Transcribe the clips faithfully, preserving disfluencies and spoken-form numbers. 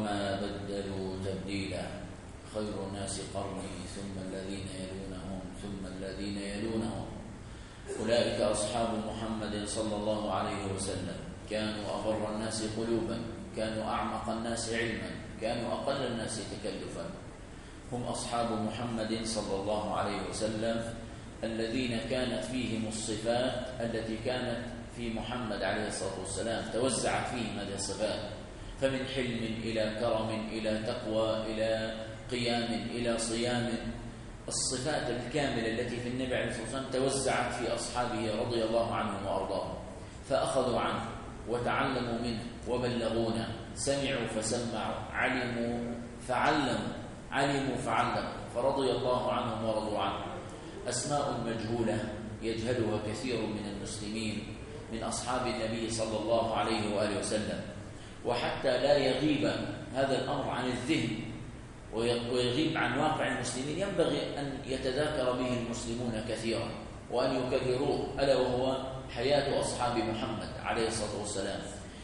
وما بدلوا تبديلا خير الناس قرني ثم الذين يلونهم ثم الذين يلونهم أولئك أصحاب محمد صلى الله عليه وسلم كانوا أبر الناس قلوبا كانوا أعمق الناس علما كانوا أقل الناس تكلفا هم أصحاب محمد صلى الله عليه وسلم الذين كانت فيهم الصفات التي كانت في محمد عليه الصلاة والسلام توزعت فيهم هذه الصفات فمن حلم إلى كرم إلى تقوى إلى قيام إلى صيام الصفات الكاملة التي في النبي عليه الصلاة والسلام توزعت في أصحابه رضي الله عنهم وأرضاهم فأخذوا عنه وتعلموا منه وبلغونا سمعوا فسمعوا علموا فعلموا علموا فعلموا فرضي الله عنهم ورضوا عنه أسماء مجهولة يجهلها كثير من المسلمين من أصحاب النبي صلى الله عليه وآله وسلم وحتى لا يغيب هذا الأمر عن الذهن ويغيب عن واقع المسلمين ينبغي أن يتذاكر به المسلمون كثيرا وأن يكرروه ألا وهو حياة أصحاب محمد عليه الصلاة والسلام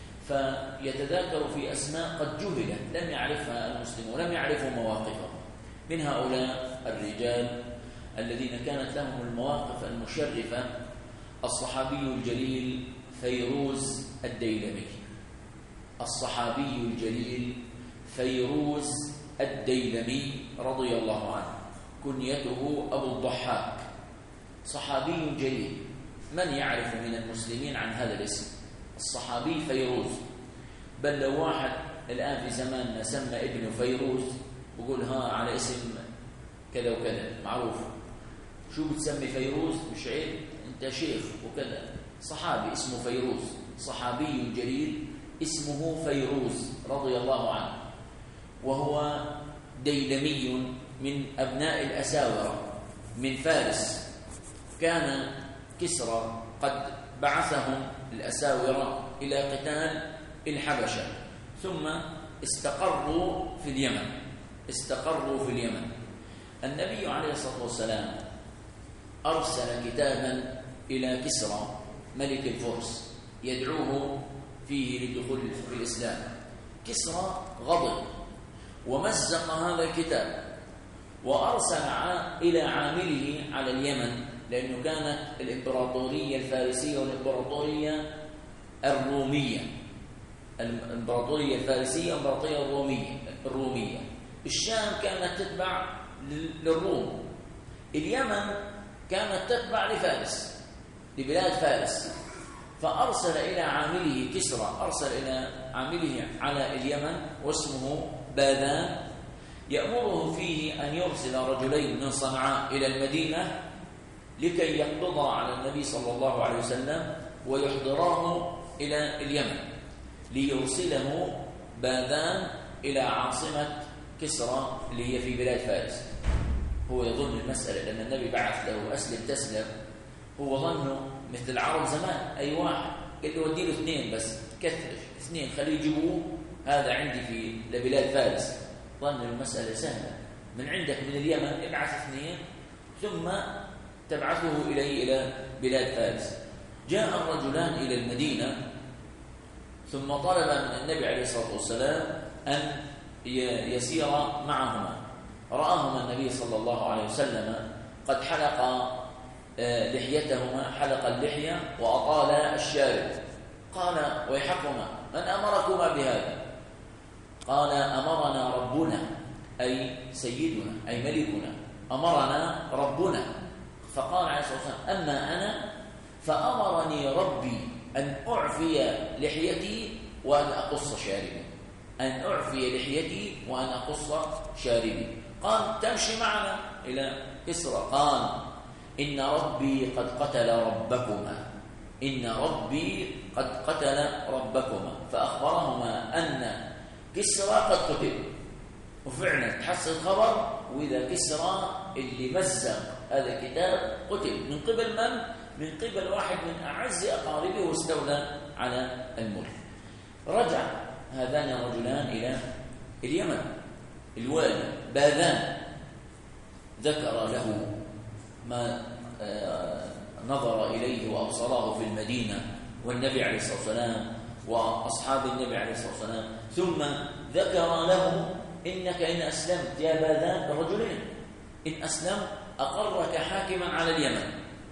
فيتذاكر في أسماء قد جهلت لم يعرفها المسلمون لم يعرفوا مواقفهم من هؤلاء الرجال الذين كانت لهم المواقف المشرفة الصحابي الجليل فيروز الديلمي الصحابي الجليل فيروز الديلمي رضي الله عنه كنيته أبو الضحاك صحابي جليل من يعرف من المسلمين عن هذا الاسم الصحابي فيروز بل لو واحد الآن في زماننا سمى ابنه فيروز بقول ها على اسم كذا وكذا معروف شو بتسمي فيروز مش عيب انت شيخ وكذا صحابي اسمه فيروز صحابي جليل اسمه فيروز رضي الله عنه وهو ديلمي من أبناء الأساورة من فارس كان كسرى قد بعثهم الأساورة إلى قتال الحبشة ثم استقروا في اليمن استقروا في اليمن النبي عليه الصلاة والسلام أرسل كتابا إلى كسرى ملك الفرس يدعوه فيه للدخول في الإسلام كسرى غضب ومزق هذا الكتاب وأرسل إلى عامله على اليمن لأنه كانت الإمبراطورية الفارسية والإمبراطورية الرومية الإمبراطورية الفارسية والإمبراطورية الرومية الرومية الشام كانت تتبع للروم اليمن كانت تتبع لفارس لبلاد فارس فأرسل إلى عامله كسرى أرسل إلى عامله على اليمن واسمه باذان يأمره فيه أن يرسل رجلين من صنعاء إلى المدينة لكي يقبضا على النبي صلى الله عليه وسلم ويحضراه إلى اليمن ليرسله باذان إلى عاصمة كسرى اللي هي في بلاد فارس هو يظن المسألة لأن النبي بعث له أسلم تسلم هو ظنه مثل العرب زمان أي واحد قال له ودي له اثنين بس كثر اثنين خليه يجيبوه هذا عندي في لبلاد فارس ظن المسألة سهلة من عندك من اليمن ابعث اثنين ثم تبعثه إليه إلى بلاد فارس جاء الرجلان إلى المدينة ثم طلب من النبي عليه الصلاة والسلام أن يسير معهما رآهما النبي صلى الله عليه وسلم قد حلق لحيتهما حلق اللحية وأطال الشارب قال ويحكما من أمركما بهذا قال أمرنا ربنا أي سيدنا أي ملكنا أمرنا ربنا فقال عليه الصلاة والسلام أما أنا فأمرني ربي أن أعفي لحيتي وأن أقص شاربي أن أعفي لحيتي وأن أقص شاربي قال تمشي معنا إلى كسرى قال إن ربي قد قتل ربكما إن ربي قد قتل ربكما فأخبرهما أن كسرى قد قتل وفعلا تحصل الخبر وإذا كسرى اللي مزق هذا الكتاب قتل من قبل من؟ من قبل واحد من أعز أقاربه واستولى على الملك رجع هذان الرجلان إلى اليمن الوالي باذان ذكر له ما نظر إليه وأبصره في المدينة والنبي عليه الصلاة والسلام وأصحاب النبي عليه الصلاة والسلام ثم ذكر له إنك إن أسلمت يا باذان الرجلين إن أسلمت أقرك حاكما على اليمن.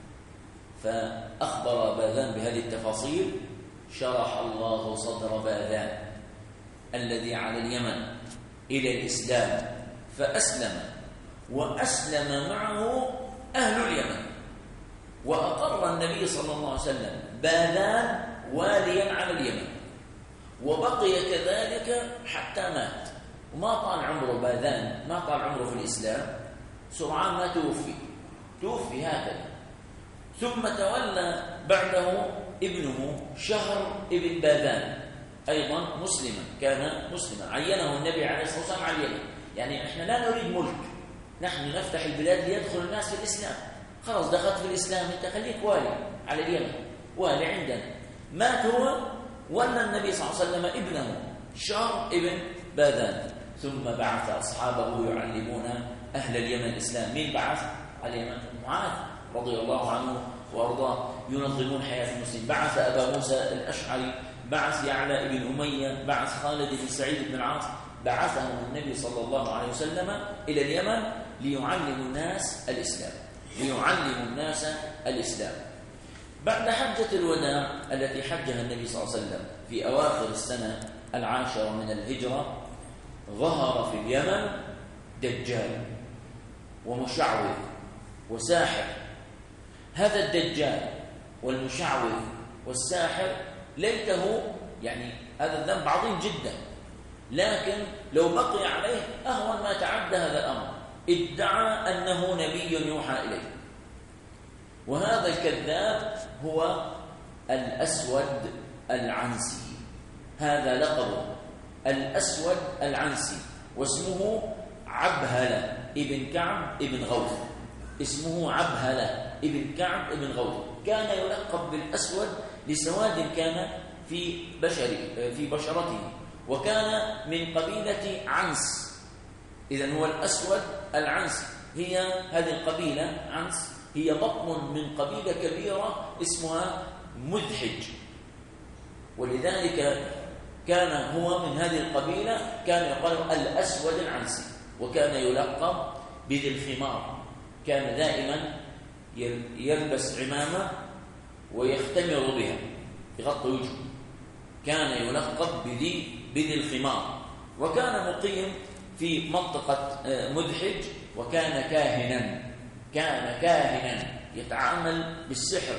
فأخبر باذان بهذه التفاصيل، شرح الله صدر باذان الذي على اليمن إلى الإسلام فأسلم، وأسلم معه أهل اليمن، وأقر النبي صلى الله عليه وسلم باذان واليا على اليمن، وبقي كذلك حتى مات، وما طال عمره باذان، ما طال عمره في الإسلام، سرعان ما توفي توفي هكذا. ثم تولى بعده ابنه شهر ابن باذان أيضا مسلما، كان مسلما، عينه النبي عليه الصلاة والسلام على اليمن. يعني احنا لا نريد ملك، نحن نفتح البلاد ليدخل الناس في الإسلام. خلاص دخلت في الإسلام انت خليك والي على اليمن، والي عندنا. مات هو ولا النبي صلى الله عليه وسلم ابنه شهر ابن باذان، ثم بعث أصحابه يعلمون أهل اليمن الإسلام. مين بعث على اليمن؟ معاذ رضي الله عنه وأرضاه، ينظمون حياة المسلمين. بعث أبا موسى الأشعري، بعث يعلى بن أمية، بعث خالد بن سعيد بن العاص، بعثهم النبي صلى الله عليه وسلم إلى اليمن ليعلموا الناس الإسلام، ليعلموا الناس الإسلام. بعد حجة الوداع التي حجها النبي صلى الله عليه وسلم في أواخر السنة العاشرة من الهجرة، ظهر في اليمن دجال ومشعوذ وساحر. هذا الدجال والمشعوذ والساحر ليته، يعني هذا الذنب عظيم جدا، لكن لو بقي عليه أهون ما تعدى هذا الأمر. ادعى أنه نبي يوحى إليه، وهذا الكذاب هو الأسود العنسي، هذا لقبه الأسود العنسي، واسمه عبهلة ابن كعب ابن غوث، اسمه عبهلة ابن كعب ابن غوث. كان يلقب بالأسود لسواد كان في بشره في بشرته، وكان من قبيلة عنس. إذن هو الأسود العنسي. هي هذه القبيلة عنس هي بطن من قبيلة كبيرة اسمها مذحج، ولذلك كان هو من هذه القبيلة، كان يقال الأسود العنسي، وكان يلقب بذي الخمار. كان دائما يلبس عمامة ويختمر بها يغطي وجهه، كان يلقب بذي بذي الخمار، وكان مقيم في منطقة مذحج، وكان كاهنا كان كاهنا يتعامل بالسحر.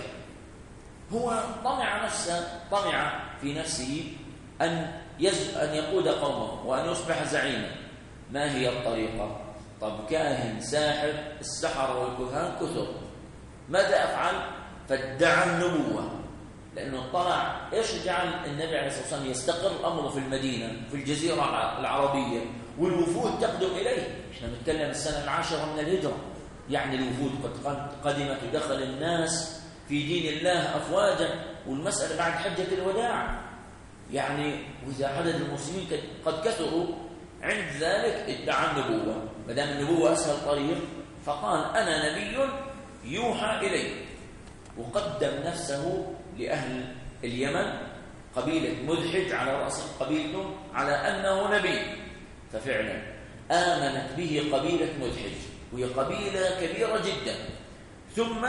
هو طمع نفسه طمع في نفسه أن يز... أن يقود قومه وأن يصبح زعيما. ما هي الطريقة؟ طب كاهن ساحر، السحر والكهان كثر، ماذا أفعل؟ فادعى النبوة، لأنه طلع. إيش جعل النبي عليه الصلاة والسلام يستقر أمره في المدينة في الجزيرة العربية، والوفود تقدم إليه؟ إحنا نتكلم السنة العاشرة من الهجرة، يعني الوفود قد قدمت ودخل الناس في دين الله أفواجا، والمسألة بعد حجة الوداع يعني، وإذا عدد المسلمين قد كثروا، عند ذلك ادعى النبوة. ما دام النبوة أسهل طريق، فقال أنا نبي يوحى إلي، وقدم نفسه لأهل اليمن، قبيلة مذحج على رأس قبيلته، على أنه نبي. ففعلا آمنت به قبيلة مذحج، وهي قبيلة كبيرة جدا. ثم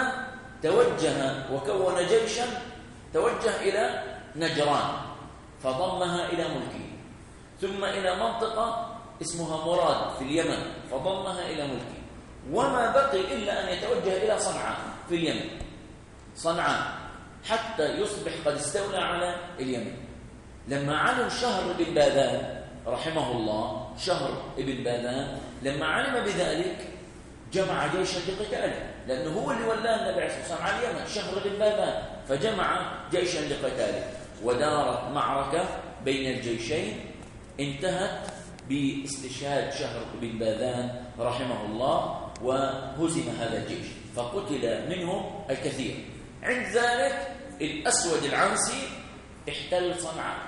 توجه وكون جيشا، توجه إلى نجران فضمها إلى ملكه، ثم إلى منطقة اسمها مراد في اليمن فضمها إلى ملكه، وما بقي إلا أن يتوجه إلى صنعاء في اليمن، صنعاء، حتى يصبح قد استولى على اليمن. لما علم شهر بن باذان رحمه الله، شهر ابن باذان لما علم بذلك جمع جيشا لقتاله، لأنه هو اللي ولاه النبي عليه الصلاة والسلام على اليمن، شهر بن باذان، فجمع جيشا لقتاله، ودارت معركة بين الجيشين انتهت باستشهاد شهر بن باذان رحمه الله، وهزم هذا الجيش فقتل منهم الكثير. عند ذلك الأسود العنسي احتل صنعاء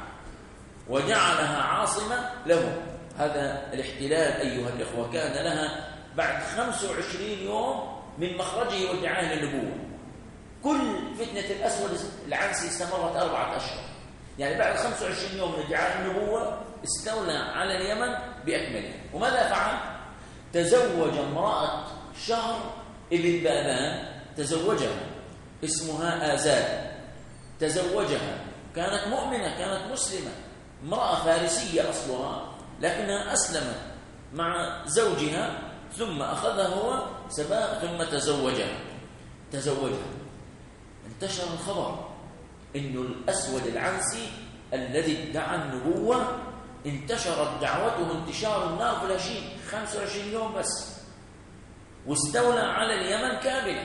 وجعلها عاصمة له. هذا الاحتلال أيها الإخوة كان لها بعد خمسة وعشرين يوم من مخرجه وادعائه للنبوة. كل فتنة الأسود العنسي استمرت أربعة أشهر، يعني بعد خمسة وعشرين يوم من ادعاء النبوة استولى على اليمن بأكمله. وماذا فعل؟ تزوج امرأة شهر ابن بابان، تزوجها، اسمها آزاد، تزوجها، كانت مؤمنة، كانت مسلمة، امرأة فارسية أصلها، لكنها أسلمت مع زوجها، ثم أخذها هو سباق ثم تزوجها تزوجها انتشر الخبر إنه الأسود العنسي الذي ادعى النبوة انتشرت دعوته انتشار النار في العشرين خمسة وعشرين يوم بس، واستولى على اليمن كاملا،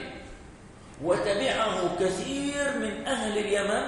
وتبعه كثير من أهل اليمن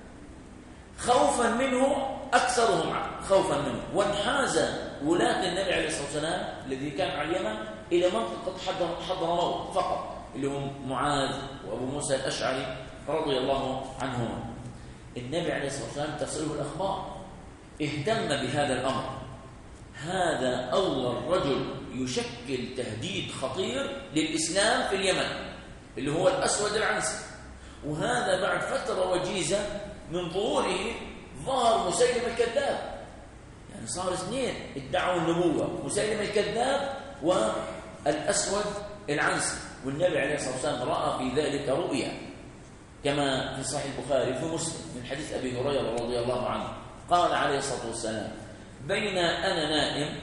خوفا منه، أكثرهم خوفا منه، وانحاز ولاة النبي عليه الصلاة والسلام الذي كان على اليمن إلى منطقة حضرموت فقط، اللي هم معاذ وأبو موسى الأشعري رضي الله عنهما. النبي عليه الصلاة والسلام تصله الأخبار، اهتم بهذا الأمر. هذا أول رجل يشكل تهديد خطير للإسلام في اليمن اللي هو الأسود العنسي، وهذا بعد فترة وجيزة من ظهوره ظهر مسيلم الكذاب. يعني صار اثنين ادعوا النبوة، مسيلم الكذاب والأسود العنسي، والنبي عليه الصلاة والسلام رأى في ذلك رؤيا كما في صحيح البخاري في مسلم من حديث أبي هريرة رضي الله عنه قال عليه الصلاة والسلام: بين أنا نائم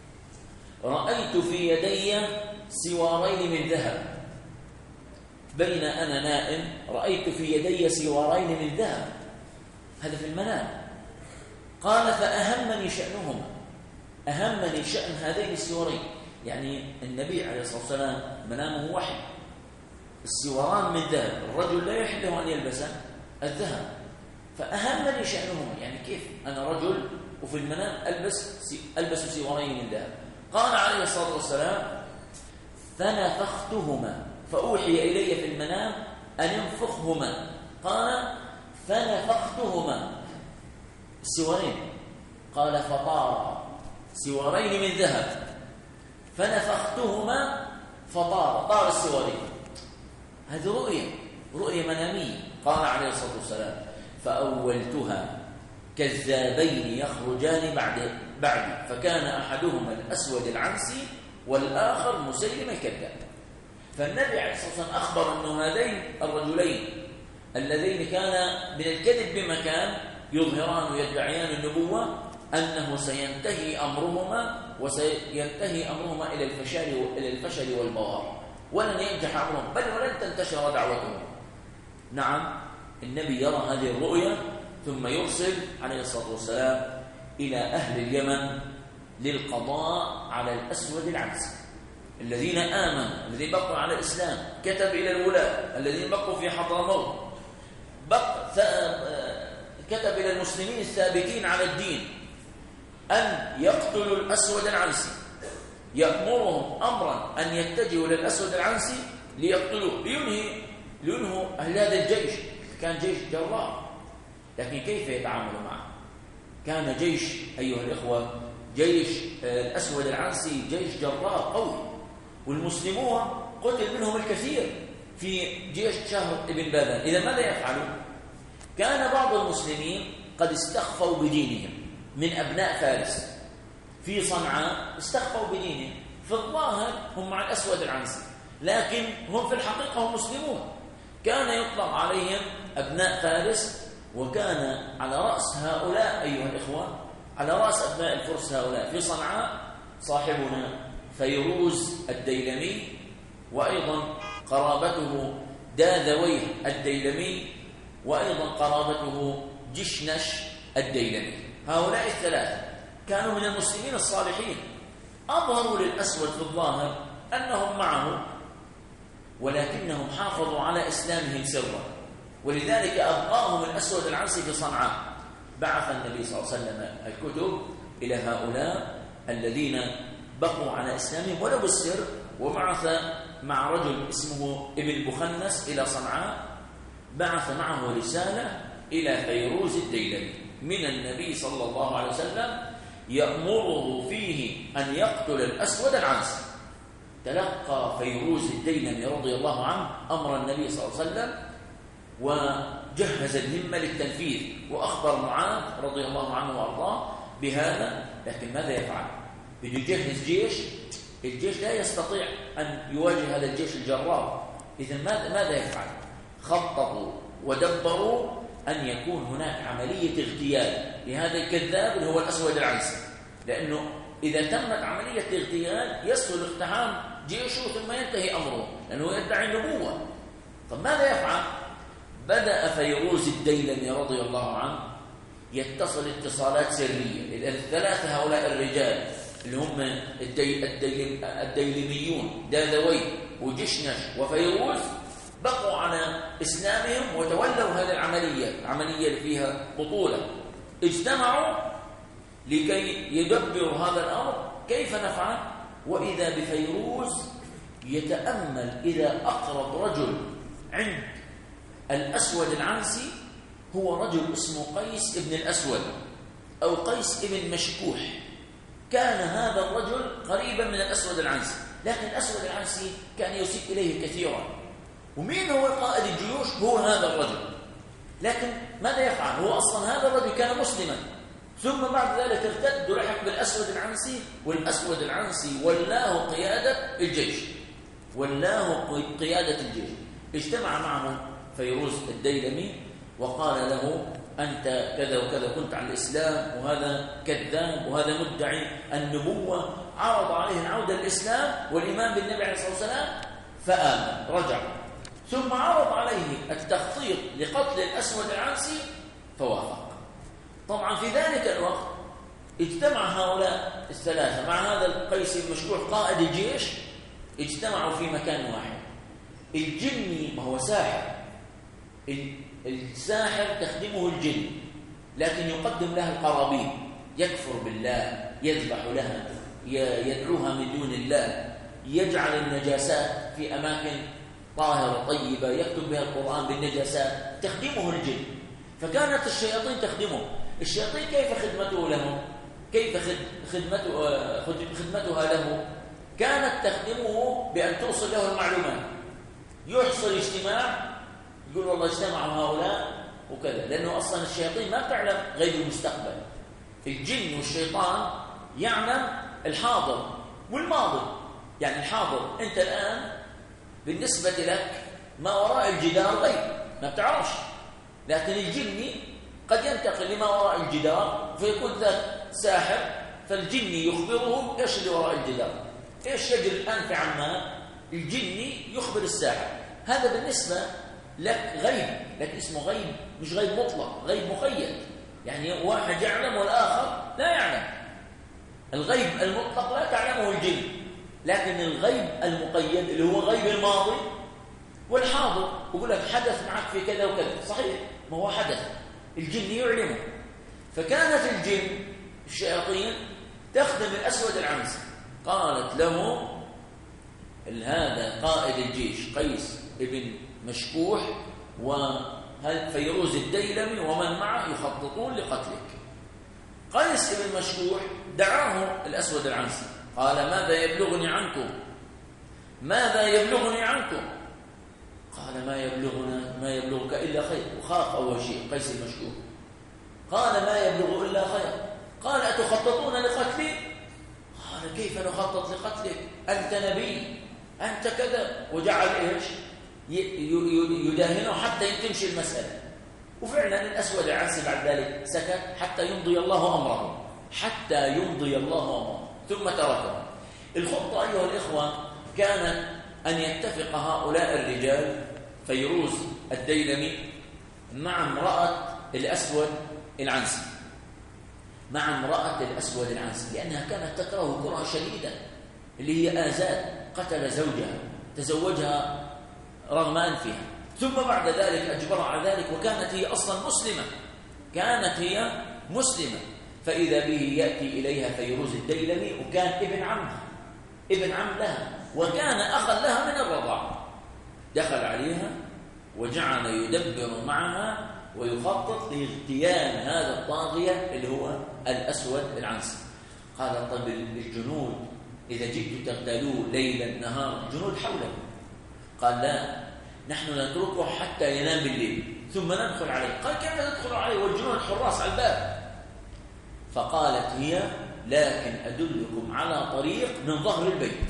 رأيت في يدي سوارين من ذهب. بين أنا نائم رأيت في يدي سوارين من ذهب، هذا في المنام. قال: فأهمني شأنهما، أهمني شأن هذين السوارين. يعني النبي عليه الصلاة والسلام منامه وحي، السواران من ذهب، الرجل لا يحل له أن يلبس الذهب، فأهمني شأنهما. يعني كيف أنا رجل وفي المنام ألبس ألبس سوارين من ذهب؟ قال عليه الصلاة والسلام: فنفختهما، فأوحي إلي في المنام أن ينفخهما. قال: فنفختهما السوارين. قال: فطار سوارين من ذهب، فنفختهما فطار، طار السوارين. هذه رؤية رؤية منامية. قال عليه الصلاة والسلام: فأولتها كذابين يخرجان بعد بعد فكان أحدهما الأسود العنسي والآخر مسيلم الكذاب. فالنبي عليه الصلاة والسلام أخبر أن هذين الرجلين اللذين كان من الكذب بمكان يظهران ويدعيان النبوة أنه سينتهي أمرهما وسينتهي أمرهما إلى الفشل إلى الفشل والبوار، ولن ينجح أمرهم بل ولن تنتشر دعوتهم. نعم، النبي يرى هذه الرؤيا ثم يرسل عليه الصلاة والسلام إلى أهل اليمن للقضاء على الأسود العنسي الذين آمنوا، الذين بقوا على الإسلام. كتب إلى الولاة الذين بقوا في حضرموت، بق... كتب إلى المسلمين الثابتين على الدين أن يقتلوا الأسود العنسي، يأمرهم أمرا أن يتجهوا للأسود العنسي ليقتلوه، لينهي لينهوا أهل هذا الجيش. كان جيش جرار، لكن كيف يتعاملوا معه؟ كان جيش أيها الإخوة، جيش الأسود العنسي جيش جرار قوي، والمسلمون قتل منهم الكثير في جيش شهر ابن بابان. إذا ماذا يفعلون؟ كان بعض المسلمين قد استخفوا بدينهم من أبناء فارس في صنعاء، استخفوا بدينهم، في الظاهر هم مع الأسود العنسي لكن هم في الحقيقة هم مسلمون. كان يطلق عليهم أبناء فارس، وكان على رأس هؤلاء أيها الإخوة، على رأس أبناء الفرس هؤلاء في صنعاء صاحبنا فيروز الديلمي، وأيضا قرابته داذويه الديلمي، وأيضا قرابته جشنش الديلمي. هؤلاء الثلاثة كانوا من المسلمين الصالحين، أظهروا للأسود في الظاهر أنهم معه، ولكنهم حافظوا على إسلامهم سرا، ولذلك أبقاهم الأسود العنسي في صنعاء. بعث النبي صلى الله عليه وسلم الكتب إلى هؤلاء الذين بقوا على إسلامهم ولو بالسر، وبعث مع رجل اسمه ابن بخنس إلى صنعاء، بعث معه رسالة إلى فيروز الديلمي من النبي صلى الله عليه وسلم يأمره فيه أن يقتل الأسود العنسي. تلقى فيروز الديلمي رضي الله عنه أمر النبي صلى الله عليه وسلم، وجهز الهمة للتنفيذ، وأخبر معاذ رضي الله عنه وأرضاه بهذا، لكن ماذا يفعل؟ بده يجهز جيش، الجيش لا يستطيع أن يواجه هذا الجيش الجرار. إذن ماذا ماذا يفعل؟ خططوا ودبروا أن يكون هناك عملية اغتيال لهذا الكذاب اللي هو الأسود العنسي، لأنه إذا تمت عملية اغتيال يسهل اقتحام جيشه ثم ينتهي أمره، لأنه يدعي النبوة. طب ماذا يفعل؟ بدأ فيروز الديلمي رضي الله عنه يتصل اتصالات سرية. الثلاثة هؤلاء الرجال اللي هم الدي الدي الديلميون داذوي وجشنش وفيروز بقوا على إسلامهم وتولوا هذه العملية، العملية اللي فيها بطولة. اجتمعوا لكي يدبروا هذا الأمر كيف نفعل. وإذا بفيروز يتأمل إذا أقرب رجل عند الأسود العنسي هو رجل اسمه قيس ابن الأسود أو قيس ابن مشكوح. كان هذا الرجل قريبا من الأسود العنسي، لكن الأسود العنسي كان يسيء إليه كثيرا. ومين هو قائد الجيوش؟ هو هذا الرجل. لكن ماذا يفعل؟ هو أصلا هذا الرجل كان مسلما، ثم بعد ذلك ارتد ولحق بالأسود العنسي، والأسود العنسي ولاه قيادة الجيش، ولاه قيادة الجيش. اجتمع معه فيروز الديلمي وقال له: أنت كذا وكذا، كنت على الإسلام، وهذا كذاب وهذا مدعي النبوة. عرض عليه العودة للإسلام والإيمان بالنبي عليه الصلاة والسلام فآمن، رجع. ثم عرض عليه التخطيط لقتل الأسود العنسي فوافق. طبعا في ذلك الوقت اجتمع هؤلاء الثلاثة مع هذا القيس المشكوح قائد الجيش، اجتمعوا في مكان واحد. الجني ما هو ساحر، الساحر تخدمه الجن، لكن يقدم لها القرابين، يكفر بالله، يذبح لها، يدعوها من دون الله، يجعل النجاسات في أماكن طاهرة طيبة، يكتب بها القرآن بالنجاسات، تخدمه الجن. فكانت الشياطين تخدمه. الشياطين كيف خدمته لهم؟ كيف خدمته خدمتها له؟ كانت تخدمه بأن توصل له المعلومات. يحصل اجتماع يقول والله اجتمعوا هؤلاء وكذا، لأنه أصلا الشياطين ما تعلم غيب المستقبل. الجن والشيطان يعلم الحاضر والماضي. يعني الحاضر أنت الآن بالنسبة لك ما وراء الجدار غيب، ما بتعرفش، لكن الجني قد ينتقل لما وراء الجدار فيكون ذاك ساحر، فالجني يخبره ايش اللي وراء الجدار، ايش يجري الآن في عمان، الجني يخبر الساحر. هذا بالنسبة لك غيب، لكن اسمه غيب، مش غيب مطلق، غيب مقيد. يعني واحد يعلم والآخر لا يعلم. الغيب المطلق لا تعلمه الجن، لكن الغيب المقيد اللي هو غيب الماضي والحاضر، يقول لك حدث معك في كذا وكذا، صحيح، ما هو حدث، الجن يعلمه. فكانت الجن الشياطين تخدم الأسود العنسي. قالت له هذا قائد الجيش قيس ابن مشكوح وفيروز الديلمي ومن معه يخططون لقتلك. قيس ابن مشكوح دعاه الأسود العنسي، قال: ماذا يبلغني عنكم؟ ماذا يبلغني عنكم؟ قال: ما يبلغنا ما يبلغك إلا خير. وخاف أول شيء قيس المشكوح، قال: ما يبلغ إلا خير. قال: أتخططون لقتلي؟ قال: كيف نخطط لقتلك؟ أنت نبي، أنت كذا. وجعل إيش يداهنه حتى تمشي المسألة. وفعلا الأسود العنسي بعد ذلك سكت حتى يمضي الله أمره، حتى يمضي الله أمره، ثم تركه. الخطة أيها الإخوة كانت أن يتفق هؤلاء الرجال فيروز الديلمي مع امرأة الأسود العنسي، مع امرأة الأسود العنسي، لأنها كانت تكره كره شديدا، اللي هي آزاد، قتل زوجها، تزوجها رغم أنفها، ثم بعد ذلك أجبر على ذلك، وكانت هي أصلا مسلمة، كانت هي مسلمة. فإذا به يأتي إليها فيروز الديلمي، وكان ابن عمها، ابن عم لها، وكان أخا لها من الرضاعة. دخل عليها وجعل يدبر معها ويخطط لاغتيال هذا الطاغية اللي هو الأسود العنسي. قال: طب الجنود إذا جئت تغتالوه ليلا نهار، الجنود حوله. قال: لا، نحن نتركه حتى ينام بالليل ثم ندخل عليه. قال: كيف ندخل عليه والجنود حراس على الباب؟ فقالت هي: لكن أدلكم على طريق من ظهر البيت،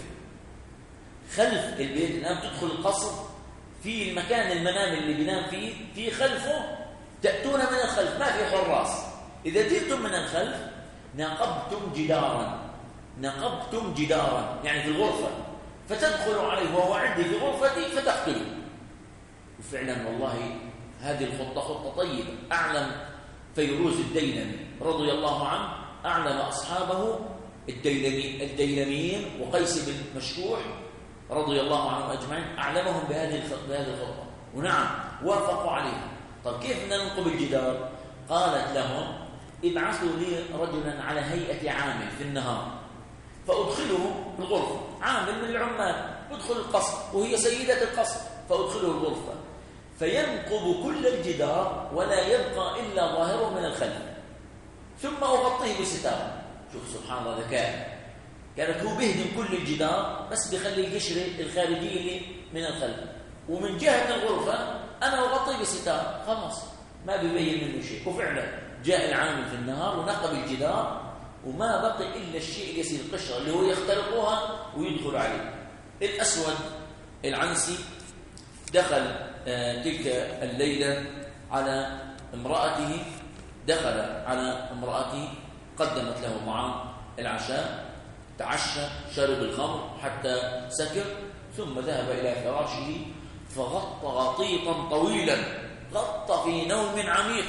خلف البيت. الآن تدخل القصر في المكان المنام اللي بينام فيه، في خلفه تأتون من الخلف، ما في حراس. إذا جئتم من الخلف نقبتم جدارا، نقبتم جدارا يعني في الغرفة، فتدخلوا عليه وهو عندي في غرفتي فتقتلوا. وفعلا والله هذه الخطة خطة طيبة. أعلم فيروز الديلمي رضي الله عنه، أعلم أصحابه الديلمي الديلميين وقيس بن مشكوح رضي الله عنهم أجمعين، أعلمهم بهذه الخطة، ونعم وافقوا عليها. طب كيف ننقب الجدار؟ قالت لهم: ابعثوا لي رجلا على هيئة عامل في النهار فأدخله الغرفة، عامل من العمال يدخل القصر وهي سيدة القصر، فأدخله الغرفة فينقب كل الجدار ولا يبقى إلا ظاهره من الخلف، ثم أغطيه بستار. شوف سبحان الله ذكاء، كانت هو بيهدم كل الجدار بس بيخلي القشرة الخارجية اللي من الخلف، ومن جهة الغرفة أنا أغطيه بستار، خلاص ما بيبين منه شيء. وفعلا جاء العامل في النهار ونقب الجدار وما بقي إلا الشيء يسير القشرة اللي هو يخترقها ويدخل عليه. الأسود العنسي دخل آه تلك الليلة على امرأته، دخل على امرأته، قدمت له طعام العشاء، تعشى، شرب الخمر حتى سكر، ثم ذهب إلى فراشه فغطى غطيطا طويلا، غطى في نوم عميق،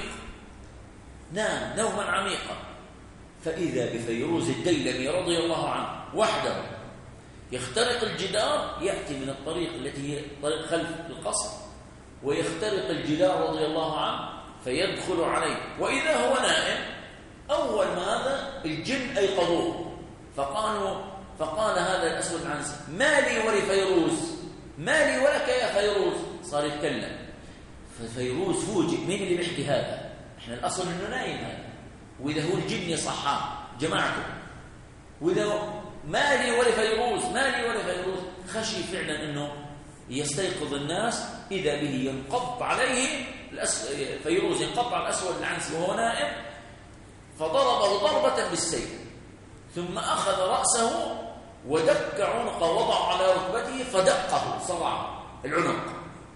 نام نوما عميقا. فإذا بفيروز الديلمي رضي الله عنه وحده يخترق الجدار، يأتي من الطريق التي هي طريق خلف القصر، ويخترق الجدار رضي الله عنه فيدخل عليه، وإذا هو نائم. أول ما هذا الجن أيقظوه، فقالوا فقال هذا الأسود العنسي: ما لي ولفيروز، ما لي ولك يا فيروز. صار يتكلم، ففيروز فوجئ، مين اللي بيحكي هذا؟ احنا الأصل إنه نايم هذا، وإذا هو الجن يصحى جماعته، وإذا ما لي ولفيروز، ما لي ولفيروز. خشي فعلا إنه يستيقظ الناس، إذا به ينقض عليه الأس... فيروز ينقض على الأسود العنسي وهو نائم، فضربه ضربة بالسيف، ثم أخذ رأسه ودك عنقه، وضع على ركبته فدقه، صرع العنق،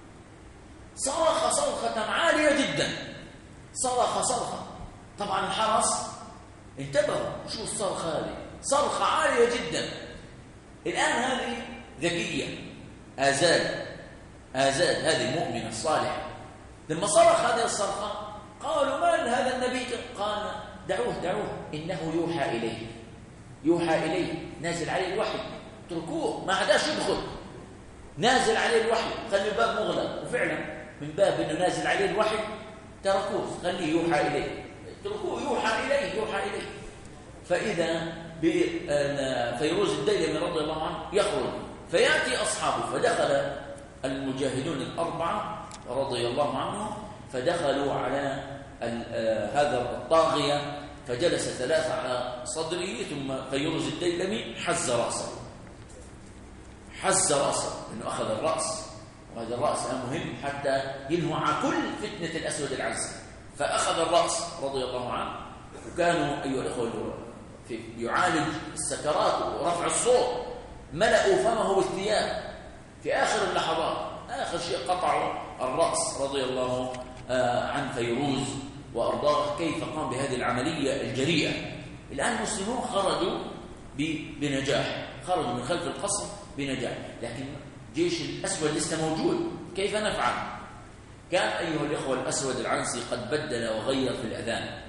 صرخ صرخة عالية جدا، صرخ صرخة. طبعا الحرس انتبهوا، شو الصرخة هذه؟ صرخة عالية جدا. الآن هذه ذكية، آزاد آزاد هذه المؤمنة الصالحة، لما صرخ هذه الصرخة قالوا: ما هذا النبي؟ قال: دعوه دعوه إنه يوحى إليه، يوحى إليه، نازل عليه الوحي، اتركوه ما عداش يدخل، نازل عليه الوحي، خلي الباب مغلق. وفعلا من باب إنه نازل عليه الوحي تركوه، خليه يوحى إليه، اتركوه يوحى إليه، يوحى إليه. فإذا بفيروز الديلمي رضي الله عنه يخرج، فيأتي أصحابه، فدخل المجاهدون الأربعة رضي الله عنهم، فدخلوا على هذا الطاغية، فجلس ثلاثة على صدره، ثم فيروز الديلمي حز رأسه، حز رأسه إنه أخذ الرأس، وهذا الرأس مهم حتى ينهى عن كل فتنة الأسود العنسي. فأخذ الرأس رضي الله عنه، وكانوا أيها الأخوة يعالج السكرات ورفع الصوت، ملأوا فمه بالثياب في آخر اللحظات، آخر شيء قطعوا الرأس رضي الله عن فيروز وأرضاه. كيف قام بهذه العملية الجريئة. الآن المسلمون خرجوا بنجاح، خرجوا من خلف القصر بنجاح، لكن جيش الأسود لسه موجود. كيف نفعل؟ كان أيها الإخوة الأسود العنسي قد بدل وغير في الأذان،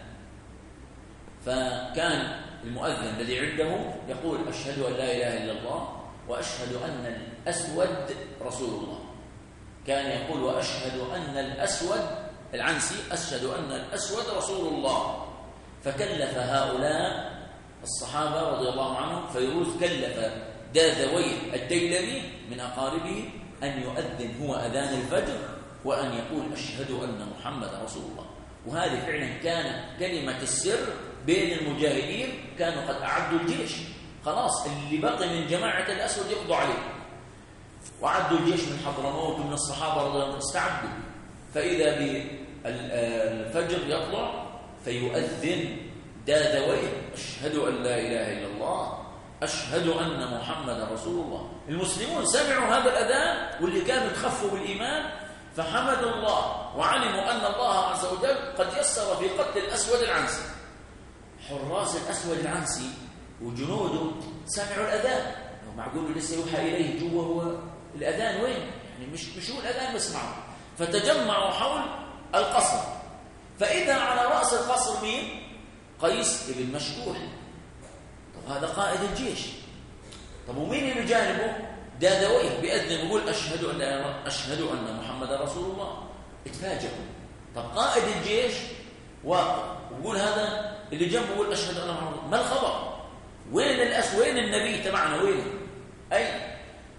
فكان المؤذن الذي عنده يقول: أشهد أن لا إله إلا الله وأشهد أن الأسود رسول الله. كان يقول: وأشهد أن الأسود العنسي، أشهد أن الأسود رسول الله. فكلف هؤلاء الصحابة رضي الله عنهم، فيروز كلف داذويه الديلمي من أقاربه أن يؤذن هو أذان الفجر، وأن يقول: أشهد أن محمد رسول الله. وهذه فعلا كانت كلمة السر بين المجاهدين. كانوا قد أعدوا الجيش، خلاص اللي بقي من جماعة الأسود يقضوا عليه، وعدوا الجيش من حضرموت ومن الصحابة رضي الله عنهم استعدوا. فإذا بالفجر يطلع فيؤذن داذويه، أشهد أن لا إله إلا الله، أشهد أن محمد رسول الله. المسلمون سمعوا هذا الأذان واللي كانوا تخفوا بالإيمان فحمدوا الله وعلموا أن الله عز وجل قد يسر في قتل الأسود العنسي. حراس الأسود العنسي وجنوده سمعوا الأذان، معقول لسه يوحى إليه جوا هو الأذان وين؟ يعني مش مش هو الأذان بسمعوا، فتجمعوا حول القصر. فإذا على رأس القصر مين؟ قيس بن مشكوح. طب هذا قائد الجيش. طب ومين اللي بجانبه؟ داذويه بأذن يقول أشهد أن أشهد أن محمد رسول الله. اتفاجئوا. طب قائد الجيش واقف ويقول هذا اللي جنبه يقول أشهد أن محمد، ما الخبر؟ وين الأس وين النبي تبعنا وين؟ أي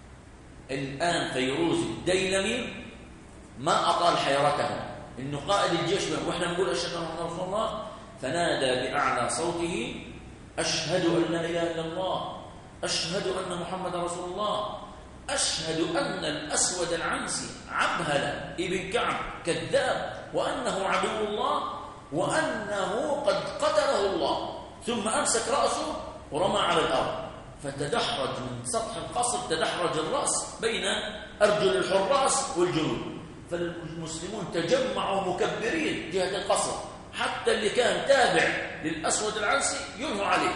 الآن فيروز الديلمي ما أطال حيرته إنه قائد الجيش وإحنا نقول أشهد أن محمد رسول الله، فنادى بأعلى صوته أشهد أن لا إله إلا الله، أشهد أن محمد رسول الله، أشهد أن الأسود العنسي عبهل ابن كعب كذاب، وأنه عدو الله، وأنه قد قتله الله. ثم أمسك رأسه ورمى على الأرض، فتدحرج من سطح القصر، تدحرج الرأس بين أرجل الحراس والجنود. فالمسلمون تجمعوا مكبرين جهة القصر، حتى اللي كان تابع للأسود العنسي ينهوا عليه،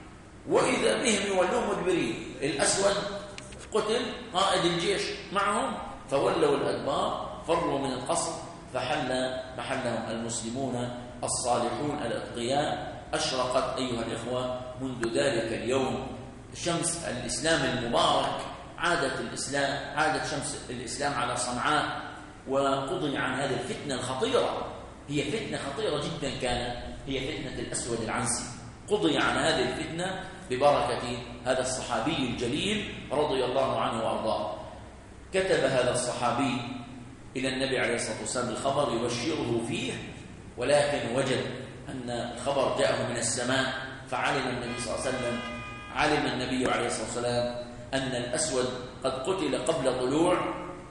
وإذا بهم يولون مدبرين. الأسود قتل، قائد الجيش معهم، فولوا الأدبار، فروا من القصر، فحل محلهم المسلمون الصالحون الأتقياء. أشرقت أيها الإخوة منذ ذلك اليوم شمس الإسلام المبارك، عادت الإسلام عادت شمس الإسلام على صنعاء، وقضي عن هذه الفتنة الخطيرة. هي فتنة خطيرة جدا كانت، هي فتنة الأسود العنسي. قضي عن هذه الفتنة ببركة هذا الصحابي الجليل رضي الله عنه وأرضاه. كتب هذا الصحابي إلى النبي عليه الصلاة والسلام الخبر يبشره فيه، ولكن وجد أن الخبر جاءه من السماء، فعلم النبي صلى الله عليه وسلم علم النبي عليه الصلاة والسلام أن الأسود قد قتل قبل طلوع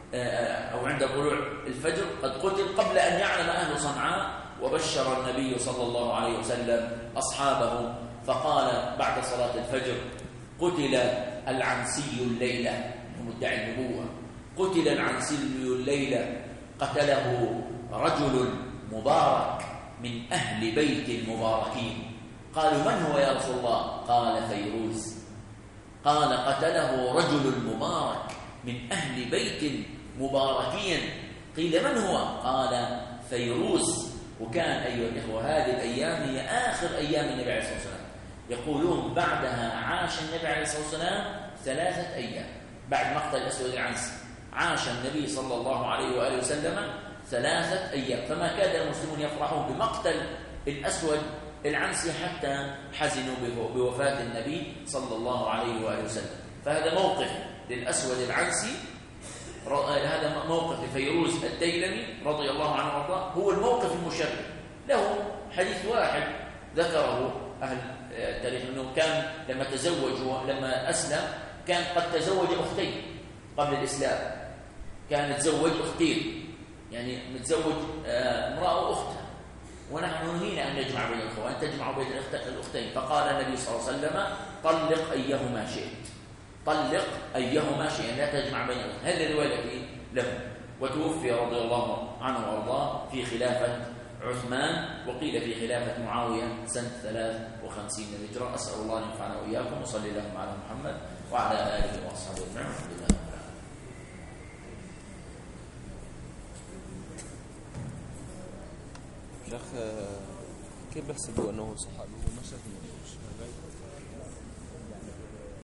أو عند طلوع الفجر، قد قتل قبل أن يعلم أهل صنعاء. وبشر النبي صلى الله عليه وسلم أصحابه فقال بعد صلاة الفجر: قتل العنسي الليلة، مدعي النبوة، قتل العنسي الليلة، قتله رجل مبارك من أهل بيت المباركين. قالوا: من هو يا رسول الله؟ قال: فيروز. قال: قتله رجل مبارك من أهل بيت مباركين. قيل: من هو؟ قال: فيروز. وكان أيها الإخوة هذه الأيام هي آخر أيام النبي عليه الصلاة والسلام. يقولون بعدها عاش النبي عليه الصلاة والسلام ثلاثة أيام بعد مقتل الأسود العنسي، عاش النبي صلى الله عليه وآله وسلم ثلاثة أيام. فما كاد المسلمون يفرحون بمقتل الأسود العنسي حتى حزنوا بوفاة النبي صلى الله عليه وآله وسلم. فهذا موقف للأسود العنسي، هذا موقف لفيروز الديلمي رضي الله عنه وارضاه، هو الموقف المشرف. له حديث واحد ذكره أهل التاريخ أنه كان لما تزوج لما أسلم كان قد تزوج أختين قبل الإسلام، كان متزوج أختين، يعني متزوج امرأة وأختها. ونحن نهينا أن نجمع بين الأخوة، أن تجمعوا بين الأختين. فقال النبي صلى الله عليه وسلم: طلق أيهما شئت، طلق أيهما شئت، لا تجمع بين الأختين. هذه الرواية له. وتوفي رضي الله عنه وارضاه في خلافة عثمان، وقيل في خلافة معاوية سنة ثلاث وخمسين للهجرة. أسأل الله أن ينفعنا وإياكم، وصلي اللهم على محمد وعلى آله وأصحابه أجمعين. الحمد لله رب العالمين. شيخ، كيف بيحسبوا أنه صحابي؟ هو ما شاف